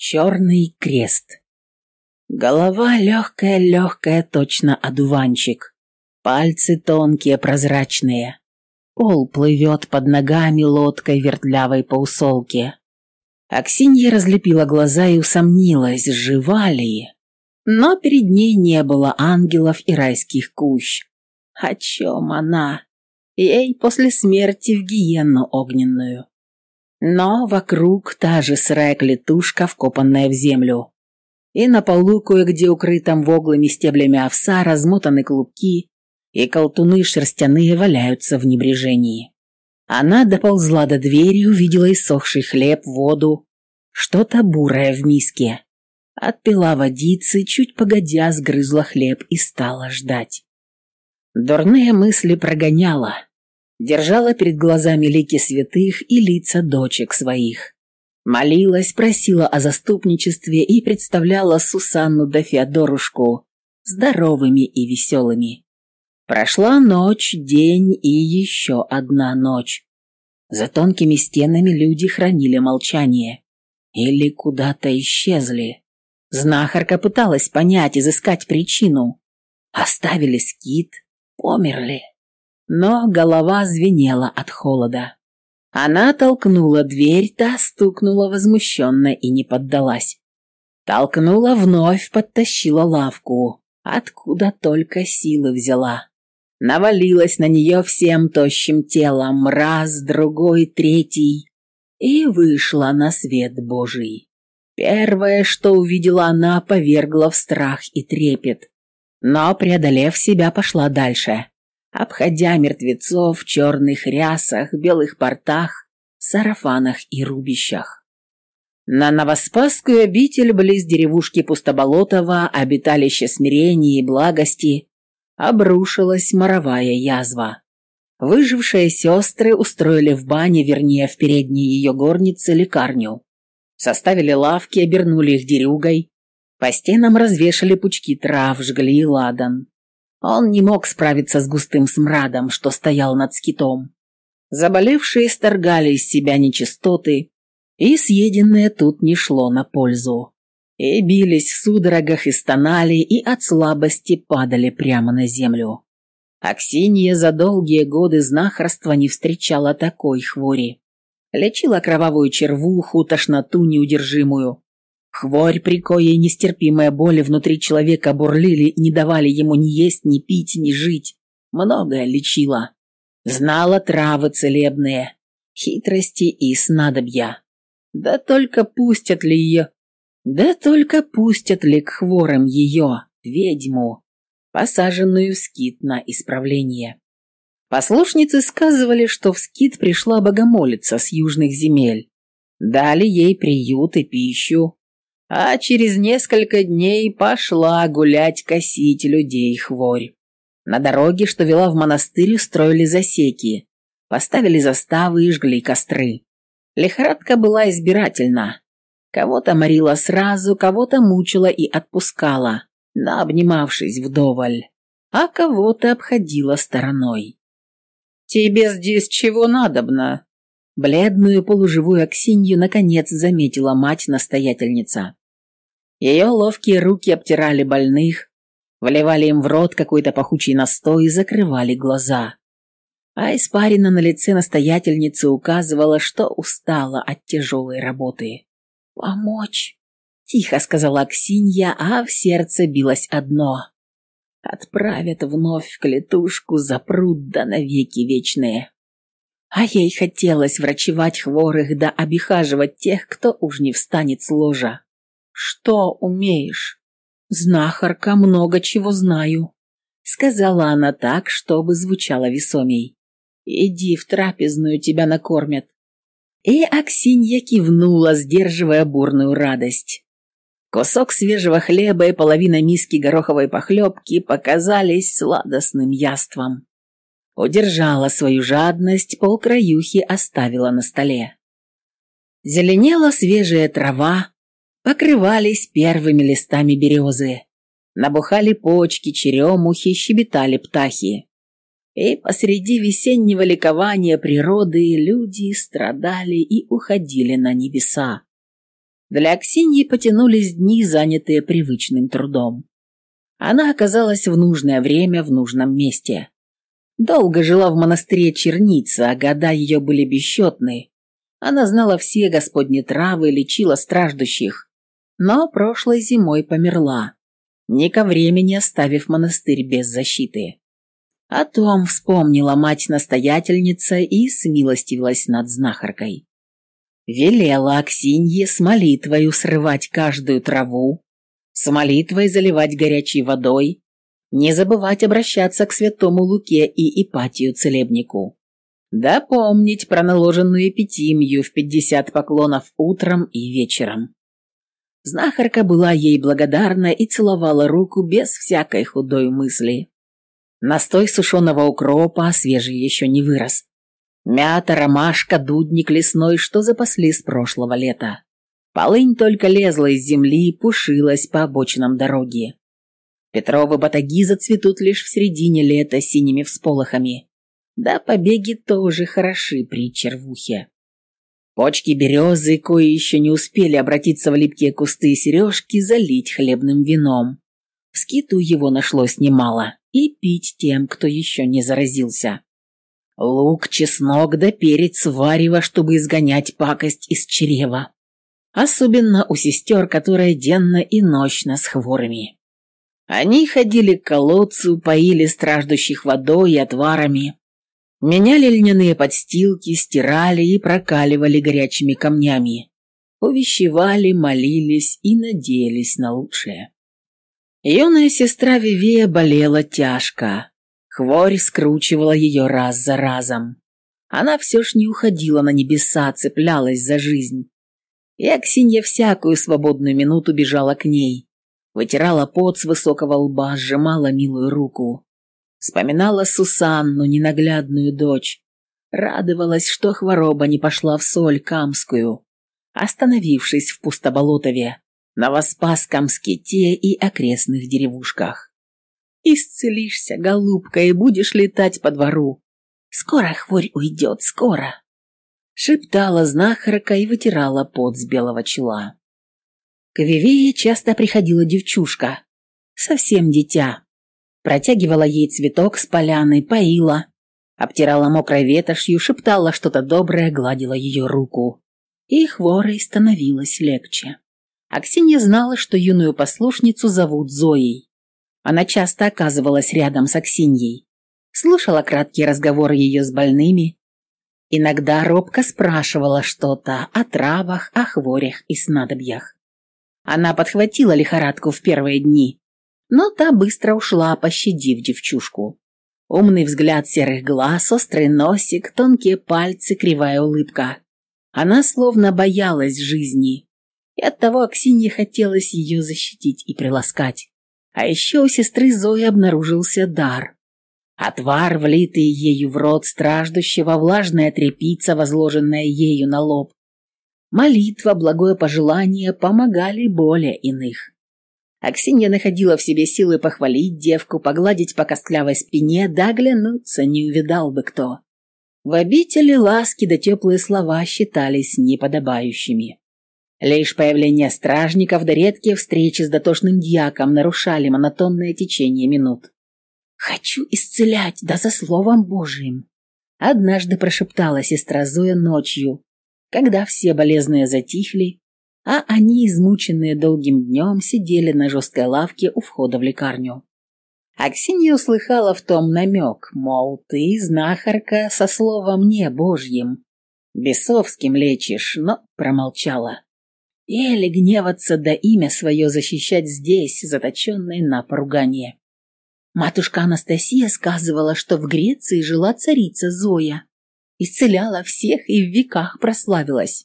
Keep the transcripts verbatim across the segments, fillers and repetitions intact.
Черный крест. Голова легкая-легкая, точно одуванчик. Пальцы тонкие, прозрачные. Пол плывет под ногами лодкой вертлявой по усолке. Аксинья разлепила глаза и усомнилась, жива ли. Но перед ней не было ангелов и райских кущ. О чем она? Ей после смерти в гиенну огненную. Но вокруг та же сырая клетушка, вкопанная в землю. И на полу, кое-где укрытом воглыми стеблями овса, размотаны клубки, и колтуны шерстяные валяются в небрежении. Она доползла до двери и увидела иссохший хлеб, воду, что-то бурое в миске. Отпила водицы, чуть погодя сгрызла хлеб и стала ждать. Дурные мысли прогоняла. Держала перед глазами лики святых и лица дочек своих. Молилась, просила о заступничестве и представляла Сусанну да Феодорушку здоровыми и веселыми. Прошла ночь, день и еще одна ночь. За тонкими стенами люди хранили молчание. Или куда-то исчезли. Знахарка пыталась понять, изыскать причину. Оставили скит, померли. Но голова звенела от холода. Она толкнула дверь, та стукнула возмущенно и не поддалась. Толкнула вновь, подтащила лавку. Откуда только силы взяла. Навалилась на нее всем тощим телом, раз, другой, третий, и вышла на свет Божий. Первое, что увидела она, повергло в страх и трепет. Но, преодолев себя, пошла дальше. Обходя мертвецов в черных рясах, белых портах, сарафанах и рубищах. На Новоспасскую обитель близ деревушки Пустоболотова, обиталище смирения и благости, обрушилась моровая язва. Выжившие сестры устроили в бане, вернее, в передней ее горнице, лекарню. Составили лавки, обернули их дерюгой, по стенам развешали пучки трав, жгли ладан. Он не мог справиться с густым смрадом, что стоял над скитом. Заболевшие сторгали из себя нечистоты, и съеденное тут не шло на пользу. И бились в судорогах, и стонали, и от слабости падали прямо на землю. Аксинья за долгие годы знахарства не встречала такой хвори. Лечила кровавую червуху, тошноту неудержимую. Хворь, при коей нестерпимые боли внутри человека бурлили, не давали ему ни есть, ни пить, ни жить. Многое лечила. Знала травы целебные, хитрости и снадобья. Да только пустят ли ее... Да только пустят ли к хворым ее, ведьму, посаженную в скит на исправление. Послушницы сказывали, что в скит пришла богомолица с южных земель. Дали ей приют и пищу. А через несколько дней пошла гулять косить людей хворь. На дороге, что вела в монастырь, устроили засеки, поставили заставы и жгли костры. Лихорадка была избирательна. Кого-то морила сразу, кого-то мучила и отпускала, наобнимавшись вдоволь, а кого-то обходила стороной. «Тебе здесь чего надобно?» Бледную полуживую Аксинью наконец заметила мать-настоятельница. Ее ловкие руки обтирали больных, вливали им в рот какой-то пахучий настой и закрывали глаза. А испарина на лице настоятельницы указывала, что устала от тяжелой работы. «Помочь?» – тихо сказала Аксинья, а в сердце билось одно. Отправят вновь в клетушку, запрут да навеки вечные. А ей хотелось врачевать хворых да обихаживать тех, кто уж не встанет с ложа. «Что умеешь?» «Знахарка, много чего знаю», — сказала она так, чтобы звучало весомей. «Иди в трапезную, тебя накормят». И Аксинья кивнула, сдерживая бурную радость. Кусок свежего хлеба и половина миски гороховой похлебки показались сладостным яством. Удержала свою жадность, полкраюхи оставила на столе. Зеленела свежая трава, покрывались первыми листами березы, набухали почки, черемухи, щебетали птахи. И посреди весеннего ликования природы люди страдали и уходили на небеса. Для Аксиньи потянулись дни, занятые привычным трудом. Она оказалась в нужное время в нужном месте. Долго жила в монастыре Черница, а года ее были бесчетны. Она знала все господни травы, лечила страждущих, но прошлой зимой померла, не ко времени оставив монастырь без защиты. О том вспомнила мать-настоятельница и смилостивилась над знахаркой. Велела Аксинье с молитвою срывать каждую траву, с молитвой заливать горячей водой, не забывать обращаться к святому Луке и Ипатию Целебнику. Да помнить про наложенную эпитимию в пятьдесят поклонов утром и вечером. Знахарка была ей благодарна и целовала руку без всякой худой мысли. Настой сушеного укропа, свежий еще не вырос. Мята, ромашка, дудник лесной, что запасли с прошлого лета. Полынь только лезла из земли и пушилась по обочинам дороги. Петровы батаги зацветут лишь в середине лета синими всполохами. Да побеги тоже хороши при червухе. Почки березы, кои еще не успели обратиться в липкие кусты и сережки, залить хлебным вином. В скиту его нашлось немало, и пить тем, кто еще не заразился. Лук, чеснок да перец варево, чтобы изгонять пакость из чрева. Особенно у сестер, которые денно и ночно с хворыми. Они ходили к колодцу, поили страждущих водой и отварами, меняли льняные подстилки, стирали и прокаливали горячими камнями, увещевали, молились и надеялись на лучшее. Юная сестра Вивея болела тяжко. Хворь скручивала ее раз за разом. Она все ж не уходила на небеса, цеплялась за жизнь. И Аксинья всякую свободную минуту бежала к ней, вытирала пот с высокого лба, сжимала милую руку. Вспоминала Сусанну, ненаглядную дочь. Радовалась, что хвороба не пошла в соль камскую, остановившись в Пустоболотове, Новоспасском ските и окрестных деревушках. «Исцелишься, голубка, и будешь летать по двору. Скоро хворь уйдет, скоро!» Шептала знахарка и вытирала пот с белого чела. К Вивее часто приходила девчушка, совсем дитя. Протягивала ей цветок с поляны, поила, обтирала мокрой ветошью, шептала что-то доброе, гладила ее руку. И хворой становилось легче. Аксинья знала, что юную послушницу зовут Зоей. Она часто оказывалась рядом с Аксиньей, слушала краткие разговоры ее с больными, иногда робко спрашивала что-то о травах, о хворях и снадобьях. Она подхватила лихорадку в первые дни, но та быстро ушла, пощадив девчушку. Умный взгляд серых глаз, острый носик, тонкие пальцы, кривая улыбка. Она словно боялась жизни, и оттого Аксинье хотелось ее защитить и приласкать. А еще у сестры Зои обнаружился дар. Отвар, влитый ею в рот страждущего, влажная тряпица, возложенная ею на лоб. Молитва, благое пожелание помогали более иных. Аксинья находила в себе силы похвалить девку, погладить по костлявой спине, да оглянуться не увидал бы кто. В обители ласки да теплые слова считались неподобающими. Лишь появление стражников да редкие встречи с дотошным дьяком нарушали монотонное течение минут. «Хочу исцелять, да за словом Божиим», — однажды прошептала сестра Зоя ночью, когда все болезные затихли, а они, измученные долгим днем, сидели на жесткой лавке у входа в лекарню. Аксинья услыхала в том намек, мол, ты, знахарка, со словом не Божьим, бесовским лечишь, но промолчала. Или гневаться да имя свое защищать здесь, заточенной на поругание. Матушка Анастасия сказывала, что в Греции жила царица Зоя, исцеляла всех и в веках прославилась.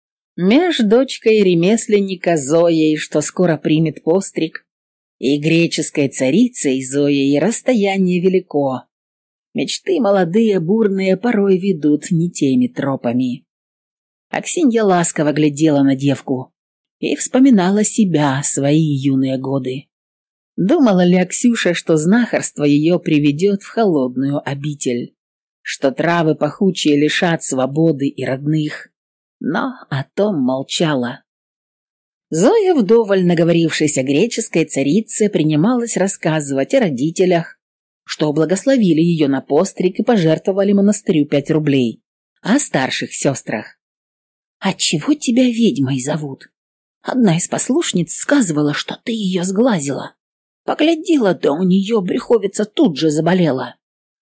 Меж дочкой ремесленника Зоей, что скоро примет постриг, и греческой царицей Зоей расстояние велико. Мечты молодые, бурные, порой ведут не теми тропами. Аксинья ласково глядела на девку и вспоминала себя, свои юные годы. Думала ли Аксюша, что знахарство ее приведет в холодную обитель, что травы пахучие лишат свободы и родных? Но о том молчала. Зоя, вдоволь наговорившись о греческой царице, принималась рассказывать о родителях, что благословили ее на постриг и пожертвовали монастырю пять рублей, о старших сестрах. «Отчего тебя ведьмой зовут? Одна из послушниц сказывала, что ты ее сглазила. Поглядела, да у нее брюховица тут же заболела».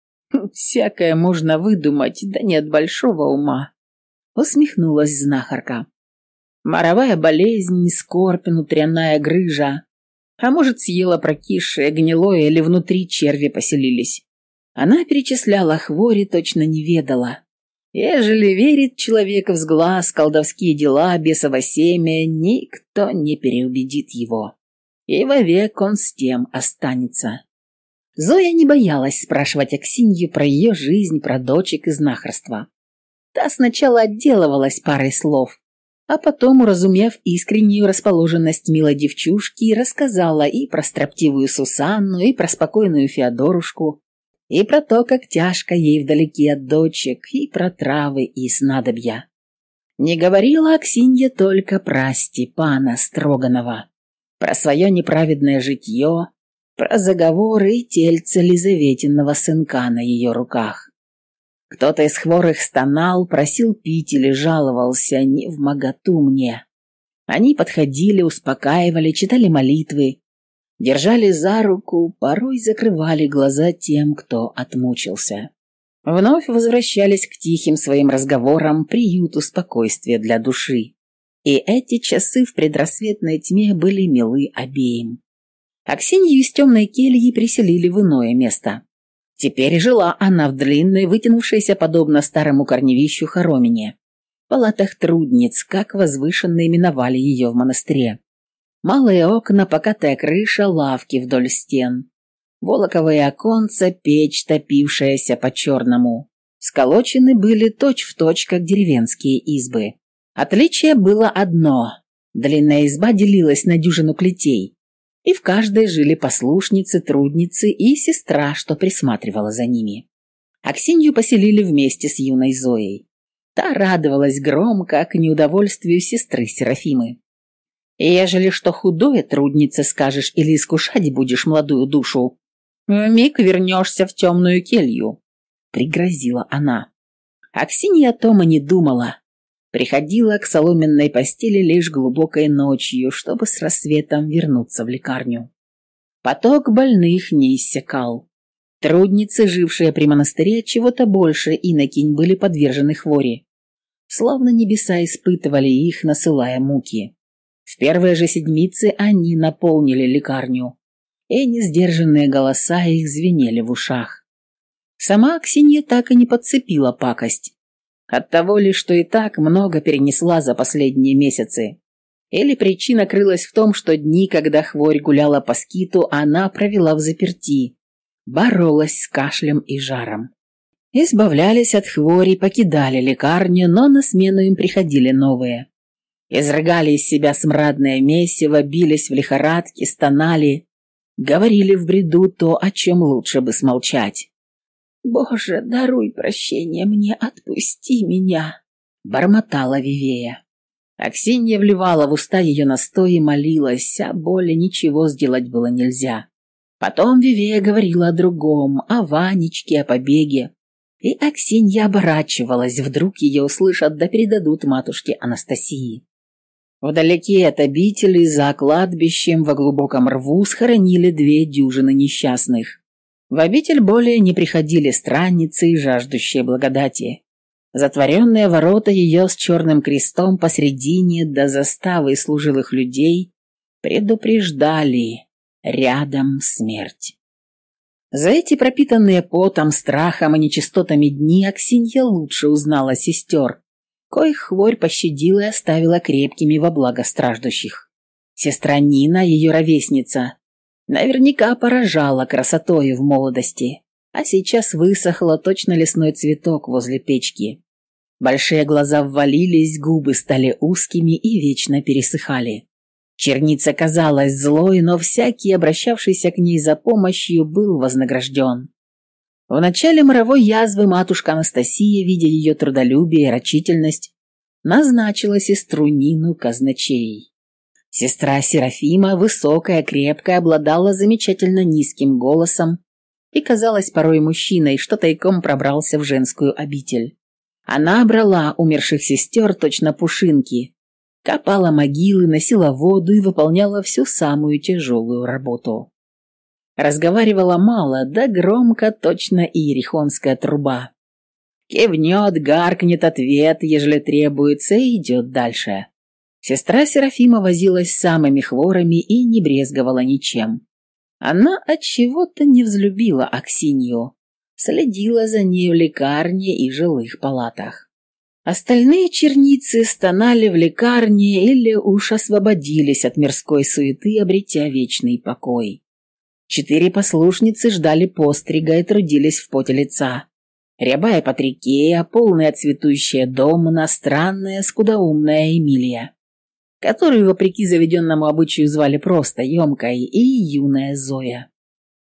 «Всякое можно выдумать, да нет большого ума», — усмехнулась знахарка. «Моровая болезнь, скорбь, внутренняя грыжа. А может, съела прокисшее, гнилое или внутри черви поселились». Она перечисляла хвори, точно не ведала. Ежели верит человек в сглаз, колдовские дела, бесово семя, никто не переубедит его. И вовек он с тем останется. Зоя не боялась спрашивать Аксинью про ее жизнь, про дочек и знахарство. Та сначала отделывалась парой слов, а потом, уразумев искреннюю расположенность милой девчушки, рассказала и про строптивую Сусанну, и про спокойную Феодорушку, и про то, как тяжко ей вдалеке от дочек, и про травы и снадобья. Не говорила Аксинья только про Степана Строганова, про свое неправедное житье, про заговоры и тельце Лизаветиного сынка на ее руках. Кто-то из хворых стонал, просил пить или жаловался: «Не вмоготу мне». Они подходили, успокаивали, читали молитвы, держали за руку, порой закрывали глаза тем, кто отмучился. Вновь возвращались к тихим своим разговорам, приюту спокойствия для души. И эти часы в предрассветной тьме были милы обеим. Аксинью из темной кельи переселили в иное место. Теперь жила она в длинной, вытянувшейся подобно старому корневищу хоромине, палатах трудниц, как возвышенно именовали ее в монастыре. Малые окна, покатая крыша, лавки вдоль стен, волоковые оконца, печь, топившаяся по-черному. Сколочены были точь-в-точь, как деревенские избы. Отличие было одно: длинная изба делилась на дюжину клетей, и в каждой жили послушницы, трудницы и сестра, что присматривала за ними. Аксинью поселили вместе с юной Зоей. Та радовалась громко к неудовольствию сестры Серафимы. «Ежели что худое труднице скажешь или искушать будешь молодую душу, вмиг вернешься в темную келью», — пригрозила она. Аксинья о том и не думала. Приходила к соломенной постели лишь глубокой ночью, чтобы с рассветом вернуться в лекарню. Поток больных не иссякал. Трудницы, жившие при монастыре, чего-то больше инокинь, были подвержены хвори. Словно небеса испытывали их, насылая муки. В первые же седмицы они наполнили лекарню, и несдержанные голоса их звенели в ушах. Сама Аксинья так и не подцепила пакость. Оттого ли, что и так много перенесла за последние месяцы. Или причина крылась в том, что дни, когда хворь гуляла по скиту, она провела в заперти, боролась с кашлем и жаром. Избавлялись от хвори, покидали лекарню, но на смену им приходили новые. Изрыгали из себя смрадное месиво, бились в лихорадке, стонали, говорили в бреду то, о чем лучше бы смолчать. «Боже, даруй прощение мне, отпусти меня!» — бормотала Вивея. Аксинья вливала в уста ее настой и молилась, а боли ничего сделать было нельзя. Потом Вивея говорила о другом, о Ванечке, о побеге, и Аксинья оборачивалась, вдруг ее услышат да передадут матушке Анастасии. Вдалеке от обители, за кладбищем, во глубоком рву схоронили две дюжины несчастных. В обитель более не приходили странницы и жаждущие благодати. Затворенные ворота ее с черным крестом посредине до заставы служилых людей предупреждали: рядом смерть. За эти пропитанные потом, страхом и нечистотами дни Аксинья лучше узнала сестер, коих хворь пощадила и оставила крепкими во благо страждущих. Сестра Нина, ее ровесница, наверняка поражала красотою в молодости, а сейчас высохла точно лесной цветок возле печки. Большие глаза ввалились, губы стали узкими и вечно пересыхали. Черница казалась злой, но всякий, обращавшийся к ней за помощью, был вознагражден. В начале моровой язвы матушка Анастасия, видя ее трудолюбие и рачительность, назначила сестру Нину казначеей. Сестра Серафима, высокая, крепкая, обладала замечательно низким голосом и казалась порой мужчиной, что тайком пробрался в женскую обитель. Она брала умерших сестер точно пушинки, копала могилы, носила воду и выполняла всю самую тяжелую работу. Разговаривала мало, да громко, точно иерихонская труба. Кивнет, гаркнет ответ, ежели требуется, и идет дальше. Сестра Серафима возилась с самыми хворыми и не брезговала ничем. Она отчего-то не взлюбила Аксинью, следила за ней в лекарне и жилых палатах. Остальные черницы стонали в лекарне или уж освободились от мирской суеты, обретя вечный покой. Четыре послушницы ждали пострига и трудились в поте лица. Рябая Патрикея, полная цветущая Домна, странная, скудоумная Эмилия, которую, вопреки заведенному обычаю, звали просто Емкой, и юная Зоя.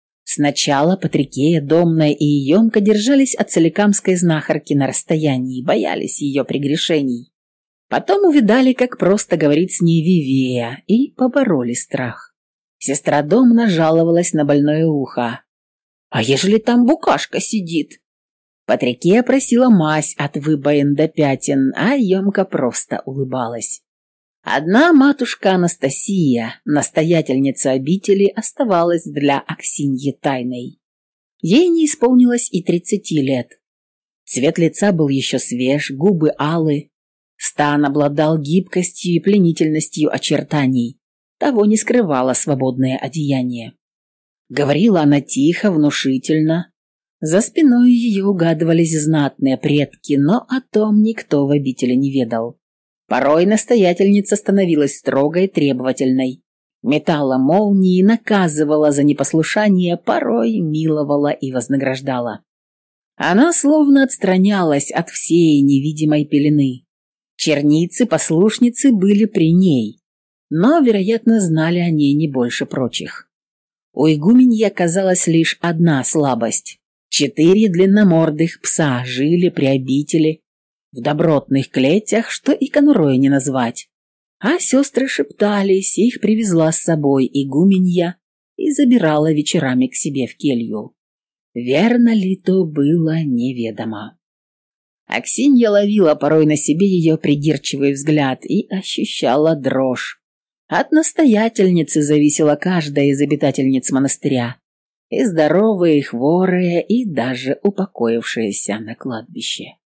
Сначала Патрикея, Домна и Емка держались от соликамской знахарки на расстоянии, боялись ее прегрешений. Потом увидали, как просто говорит с ней Вивея, и побороли страх. Сестра Домна жаловалась на больное ухо. «А ежели там букашка сидит?» Патрикея просила мазь от выбоин до пятен, а Емка просто улыбалась. Одна матушка Анастасия, настоятельница обители, оставалась для Аксиньи тайной. Ей не исполнилось и тридцати лет. Цвет лица был еще свеж, губы алы, стан обладал гибкостью и пленительностью очертаний. Того не скрывало свободное одеяние. Говорила она тихо, внушительно. За спиной ее угадывались знатные предки, но о том никто в обители не ведал. Порой настоятельница становилась строгой, требовательной, метала молнии, наказывала за непослушание, порой миловала и вознаграждала. Она словно отстранялась от всей невидимой пелены. Черницы-послушницы были при ней, но, вероятно, знали о ней не больше прочих. У игуменьи оказалась лишь одна слабость. Четыре длинномордых пса жили при обители, в добротных клетях, что и конурой не назвать. А сестры шептались, их привезла с собой игуменья и забирала вечерами к себе в келью. Верно ли то было, неведомо. Аксинья ловила порой на себе ее придирчивый взгляд и ощущала дрожь. От настоятельницы зависела каждая из обитательниц монастыря, и здоровые, и хворые, и даже упокоившиеся на кладбище.